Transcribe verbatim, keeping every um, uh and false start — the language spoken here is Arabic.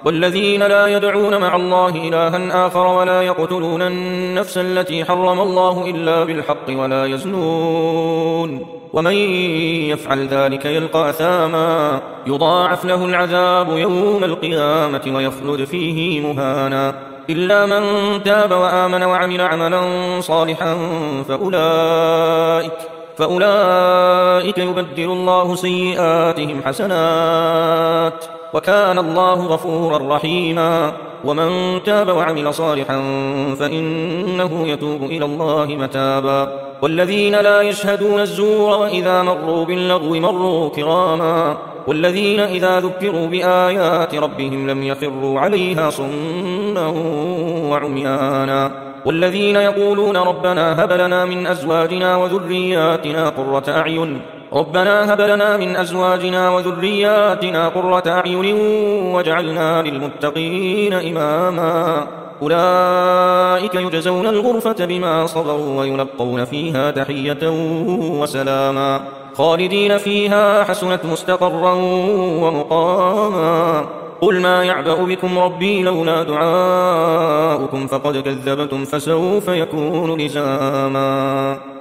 والذين لا يدعون مع الله إلها آخر ولا يقتلون النفس التي حرم الله إلا بالحق ولا يزنون ومن يفعل ذلك يلقى أثاما يضاعف له العذاب يوم القيامة ويخلد فيه مهانا إلا من تاب وآمن وعمل عملا صالحا فأولئك, فأولئك يبدل الله سيئاتهم حسنات وكان الله غفورا رحيما ومن تاب وعمل صالحا فإنه يتوب إلى الله متابا والذين لا يشهدون الزور وإذا مروا باللغو مروا كراما والذين إذا ذكروا بآيات ربهم لم يخروا عليها صما وعميانا والذين يقولون ربنا هب لنا من أزواجنا وذرياتنا قرة أعين ربنا هب لنا من أزواجنا وذرياتنا قرة أعين واجعلنا للمتقين إماما أولئك يجزون الغرفة بما صبروا ويلقون فيها تحية وسلاما خالدين فيها حسنت مستقرا ومقاما قل ما يعبأ بكم ربي لولا دعاؤكم فقد كذبتم فسوف يكون لزاما.